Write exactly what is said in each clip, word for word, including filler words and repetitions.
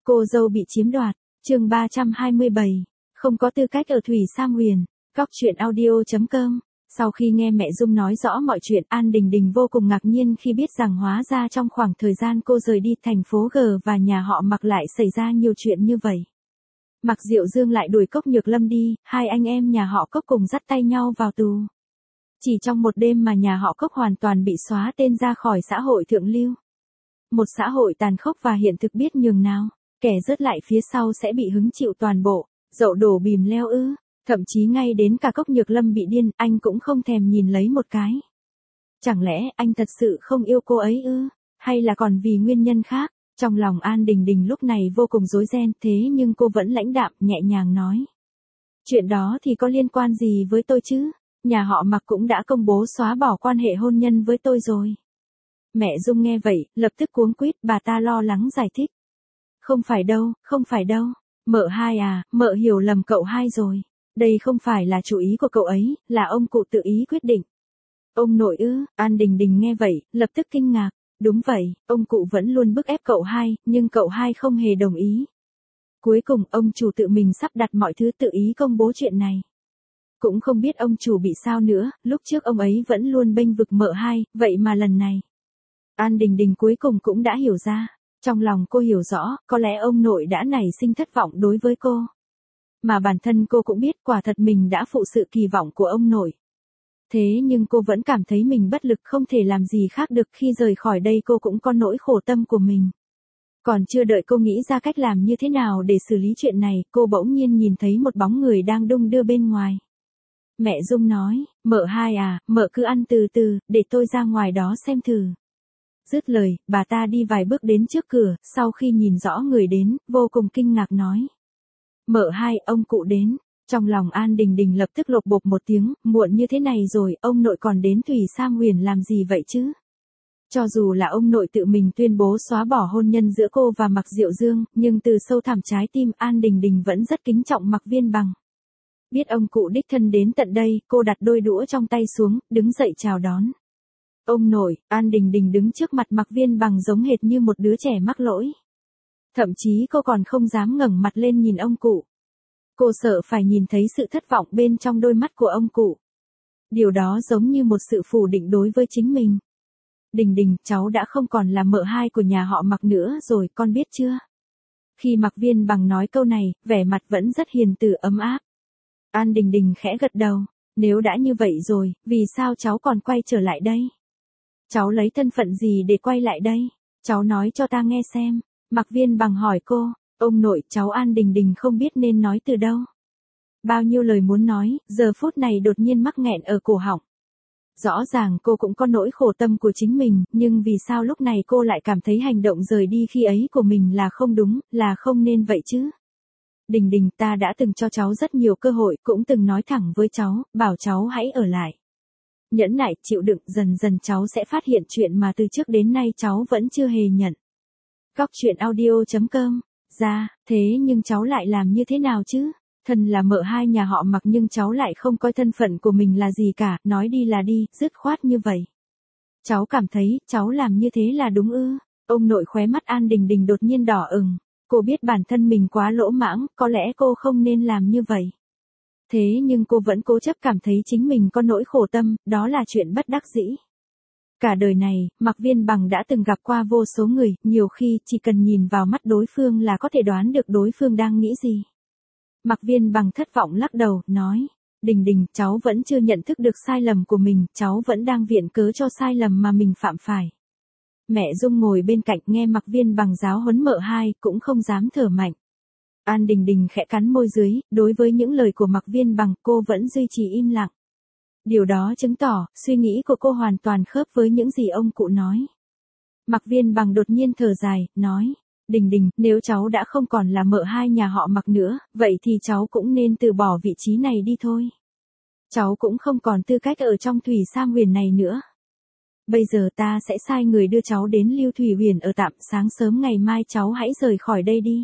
Cô dâu bị chiếm đoạt, chương ba trăm hai mươi bảy, không có tư cách ở Thủy Sam Huyền, góc truyện audio.com. Sau khi nghe mẹ Dung nói rõ mọi chuyện, An Đình Đình vô cùng ngạc nhiên khi biết rằng hóa ra trong khoảng thời gian cô rời đi thành phố G và nhà họ Mạc lại xảy ra nhiều chuyện như vậy. Mạc Diệu Dương lại đuổi Cốc Nhược Lâm đi, hai anh em nhà họ Cốc cùng dắt tay nhau vào tù. Chỉ trong một đêm mà nhà họ Cốc hoàn toàn bị xóa tên ra khỏi xã hội thượng lưu. Một xã hội tàn khốc và hiện thực biết nhường nào, kẻ rớt lại phía sau sẽ bị hứng chịu toàn bộ, dậu đổ bìm leo ư. Thậm chí ngay đến cả Cốc Nhược Lâm bị điên, anh cũng không thèm nhìn lấy một cái. Chẳng lẽ anh thật sự không yêu cô ấy ư? Hay là còn vì nguyên nhân khác? Trong lòng An Đình Đình lúc này vô cùng rối ren, thế nhưng cô vẫn lãnh đạm, nhẹ nhàng nói. Chuyện đó thì có liên quan gì với tôi chứ? Nhà họ Mạc cũng đã công bố xóa bỏ quan hệ hôn nhân với tôi rồi. Mẹ Dung nghe vậy, lập tức cuống quýt, bà ta lo lắng giải thích. Không phải đâu, không phải đâu. Mợ hai à, mợ hiểu lầm cậu hai rồi. Đây không phải là chủ ý của cậu ấy, là ông cụ tự ý quyết định. Ông nội ư? An Đình Đình nghe vậy, lập tức kinh ngạc. Đúng vậy, ông cụ vẫn luôn bức ép cậu hai, nhưng cậu hai không hề đồng ý. Cuối cùng ông chủ tự mình sắp đặt mọi thứ, tự ý công bố chuyện này. Cũng không biết ông chủ bị sao nữa, lúc trước ông ấy vẫn luôn bênh vực mợ hai, vậy mà lần này. An Đình Đình cuối cùng cũng đã hiểu ra. Trong lòng cô hiểu rõ, có lẽ ông nội đã nảy sinh thất vọng đối với cô. Mà bản thân cô cũng biết quả thật mình đã phụ sự kỳ vọng của ông nội. Thế nhưng cô vẫn cảm thấy mình bất lực, không thể làm gì khác được. Khi rời khỏi đây cô cũng có nỗi khổ tâm của mình. Còn chưa đợi cô nghĩ ra cách làm như thế nào để xử lý chuyện này, cô bỗng nhiên nhìn thấy một bóng người đang đung đưa bên ngoài. Mẹ Dung nói, mợ hai à, mợ cứ ăn từ từ, để tôi ra ngoài đó xem thử. Dứt lời, bà ta đi vài bước đến trước cửa, sau khi nhìn rõ người đến, vô cùng kinh ngạc nói. Mợ hai, ông cụ đến. Trong lòng An Đình Đình lập tức lột bột một tiếng, muộn như thế này rồi, ông nội còn đến Thủy Sam Huyền làm gì vậy chứ? Cho dù là ông nội tự mình tuyên bố xóa bỏ hôn nhân giữa cô và Mạc Diệu Dương, nhưng từ sâu thẳm trái tim An Đình Đình vẫn rất kính trọng Mạc Viên Bằng. Biết ông cụ đích thân đến tận đây, cô đặt đôi đũa trong tay xuống, đứng dậy chào đón. Ông nội, An Đình Đình đứng trước mặt Mạc Viên Bằng giống hệt như một đứa trẻ mắc lỗi. Thậm chí cô còn không dám ngẩng mặt lên nhìn ông cụ. Cô sợ phải nhìn thấy sự thất vọng bên trong đôi mắt của ông cụ. Điều đó giống như một sự phủ định đối với chính mình. Đình Đình, cháu đã không còn là mợ hai của nhà họ Mạc nữa rồi, con biết chưa? Khi Mạc Viên Bằng nói câu này, vẻ mặt vẫn rất hiền từ ấm áp. An Đình Đình khẽ gật đầu. Nếu đã như vậy rồi, vì sao cháu còn quay trở lại đây? Cháu lấy thân phận gì để quay lại đây? Cháu nói cho ta nghe xem. Mạc Viên Bằng hỏi cô. Ông nội, cháu An Đình Đình không biết nên nói từ đâu. Bao nhiêu lời muốn nói, giờ phút này đột nhiên mắc nghẹn ở cổ họng. Rõ ràng cô cũng có nỗi khổ tâm của chính mình, nhưng vì sao lúc này cô lại cảm thấy hành động rời đi khi ấy của mình là không đúng, là không nên vậy chứ? Đình Đình, ta đã từng cho cháu rất nhiều cơ hội, cũng từng nói thẳng với cháu, bảo cháu hãy ở lại. Nhẫn nại, chịu đựng, dần dần cháu sẽ phát hiện chuyện mà từ trước đến nay cháu vẫn chưa hề nhận. Góc truyện audio.com. Ra, thế nhưng cháu lại làm như thế nào chứ? Thân là mợ hai nhà họ Mạc nhưng cháu lại không coi thân phận của mình là gì cả, nói đi là đi, dứt khoát như vậy. Cháu cảm thấy, cháu làm như thế là đúng ư? Ông nội khóe mắt An Đình Đình đột nhiên đỏ ửng. Cô biết bản thân mình quá lỗ mãng, có lẽ cô không nên làm như vậy. Thế nhưng cô vẫn cố chấp cảm thấy chính mình có nỗi khổ tâm, đó là chuyện bất đắc dĩ. Cả đời này, Mạc Viên Bằng đã từng gặp qua vô số người, nhiều khi chỉ cần nhìn vào mắt đối phương là có thể đoán được đối phương đang nghĩ gì. Mạc Viên Bằng thất vọng lắc đầu, nói, Đình Đình, cháu vẫn chưa nhận thức được sai lầm của mình, cháu vẫn đang viện cớ cho sai lầm mà mình phạm phải. Mẹ Dung ngồi bên cạnh nghe Mạc Viên Bằng giáo huấn mợ hai, cũng không dám thở mạnh. An Đình Đình khẽ cắn môi dưới, đối với những lời của Mạc Viên Bằng cô vẫn duy trì im lặng. Điều đó chứng tỏ, suy nghĩ của cô hoàn toàn khớp với những gì ông cụ nói. Mạc Viên Bằng đột nhiên thở dài, nói, Đình Đình, nếu cháu đã không còn là mợ hai nhà họ Mạc nữa, vậy thì cháu cũng nên từ bỏ vị trí này đi thôi. Cháu cũng không còn tư cách ở trong Thủy Sam Huyền này nữa. Bây giờ ta sẽ sai người đưa cháu đến Lưu Thủy Huyền ở tạm, sáng sớm ngày mai cháu hãy rời khỏi đây đi.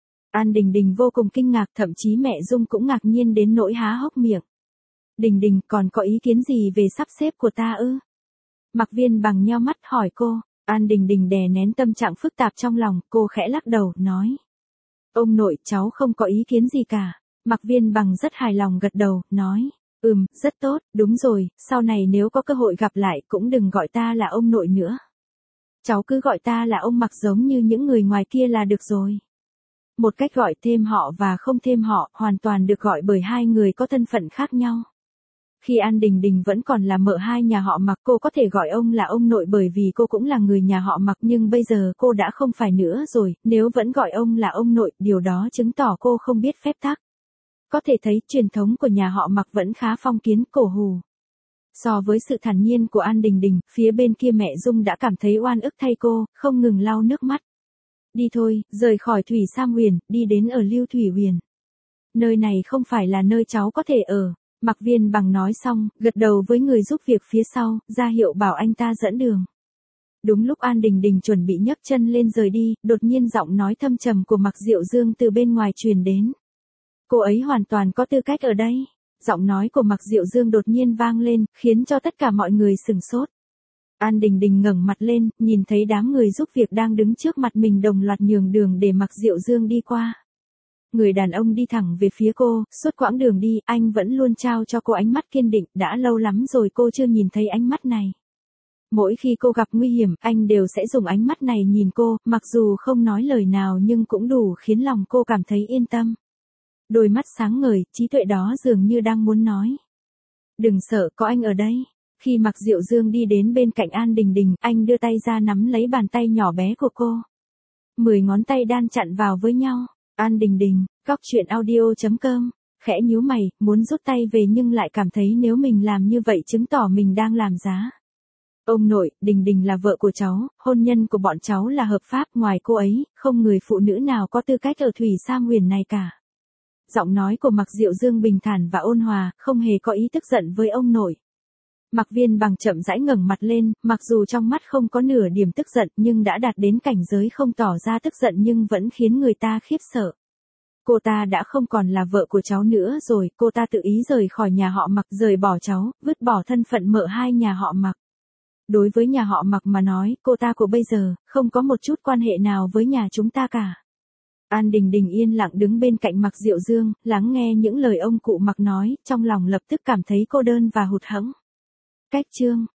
An Đình Đình vô cùng kinh ngạc, thậm chí mẹ Dung cũng ngạc nhiên đến nỗi há hốc miệng. Đình Đình, còn có ý kiến gì về sắp xếp của ta ư? Mạc Viên Bằng nheo mắt hỏi cô. An Đình Đình đè nén tâm trạng phức tạp trong lòng, cô khẽ lắc đầu, nói. Ông nội, cháu không có ý kiến gì cả. Mạc Viên Bằng rất hài lòng gật đầu, nói, ừm, rất tốt, đúng rồi, sau này nếu có cơ hội gặp lại cũng đừng gọi ta là ông nội nữa. Cháu cứ gọi ta là ông Mạc giống như những người ngoài kia là được rồi. Một cách gọi thêm họ và không thêm họ, hoàn toàn được gọi bởi hai người có thân phận khác nhau. Khi An Đình Đình vẫn còn là mợ hai nhà họ Mạc, cô có thể gọi ông là ông nội bởi vì cô cũng là người nhà họ Mạc, nhưng bây giờ cô đã không phải nữa rồi, nếu vẫn gọi ông là ông nội, điều đó chứng tỏ cô không biết phép tắc. Có thể thấy truyền thống của nhà họ Mạc vẫn khá phong kiến, cổ hủ. So với sự thản nhiên của An Đình Đình, phía bên kia mẹ Dung đã cảm thấy oan ức thay cô, không ngừng lau nước mắt. Đi thôi, rời khỏi Thủy Sam Huyền, đi đến ở Lưu Thủy Huyền. Nơi này không phải là nơi cháu có thể ở. Mạc Viên Bằng nói xong, gật đầu với người giúp việc phía sau, ra hiệu bảo anh ta dẫn đường. Đúng lúc An Đình Đình chuẩn bị nhấc chân lên rời đi, đột nhiên giọng nói thâm trầm của Mạc Diệu Dương từ bên ngoài truyền đến. Cô ấy hoàn toàn có tư cách ở đây. Giọng nói của Mạc Diệu Dương đột nhiên vang lên, khiến cho tất cả mọi người sửng sốt. An Đình Đình ngẩng mặt lên, nhìn thấy đám người giúp việc đang đứng trước mặt mình đồng loạt nhường đường để Mạc Diệu Dương đi qua. Người đàn ông đi thẳng về phía cô, suốt quãng đường đi, anh vẫn luôn trao cho cô ánh mắt kiên định, đã lâu lắm rồi cô chưa nhìn thấy ánh mắt này. Mỗi khi cô gặp nguy hiểm, anh đều sẽ dùng ánh mắt này nhìn cô, mặc dù không nói lời nào nhưng cũng đủ khiến lòng cô cảm thấy yên tâm. Đôi mắt sáng ngời, trí tuệ đó dường như đang muốn nói. Đừng sợ, có anh ở đây. Khi Mạc Diệu Dương đi đến bên cạnh An Đình Đình, anh đưa tay ra nắm lấy bàn tay nhỏ bé của cô. Mười ngón tay đan chặn vào với nhau. An Đình Đình, góc truyện audio chấm com, khẽ nhíu mày, muốn rút tay về nhưng lại cảm thấy nếu mình làm như vậy chứng tỏ mình đang làm giá. Ông nội, Đình Đình là vợ của cháu, hôn nhân của bọn cháu là hợp pháp, ngoài cô ấy, không người phụ nữ nào có tư cách ở Thủy Sam Huyền này cả. Giọng nói của Mạc Diệu Dương bình thản và ôn hòa, không hề có ý tức giận với ông nội. Mạc Viên Bằng chậm rãi ngẩng mặt lên, mặc dù trong mắt không có nửa điểm tức giận nhưng đã đạt đến cảnh giới không tỏ ra tức giận nhưng vẫn khiến người ta khiếp sợ. Cô ta đã không còn là vợ của cháu nữa rồi, cô ta tự ý rời khỏi nhà họ Mạc, rời bỏ cháu, vứt bỏ thân phận mợ hai nhà họ Mạc. Đối với nhà họ Mạc mà nói, cô ta của bây giờ, không có một chút quan hệ nào với nhà chúng ta cả. An Đình Đình yên lặng đứng bên cạnh Mạc Diệu Dương, lắng nghe những lời ông cụ Mạc nói, trong lòng lập tức cảm thấy cô đơn và hụt hẫng. Cách chương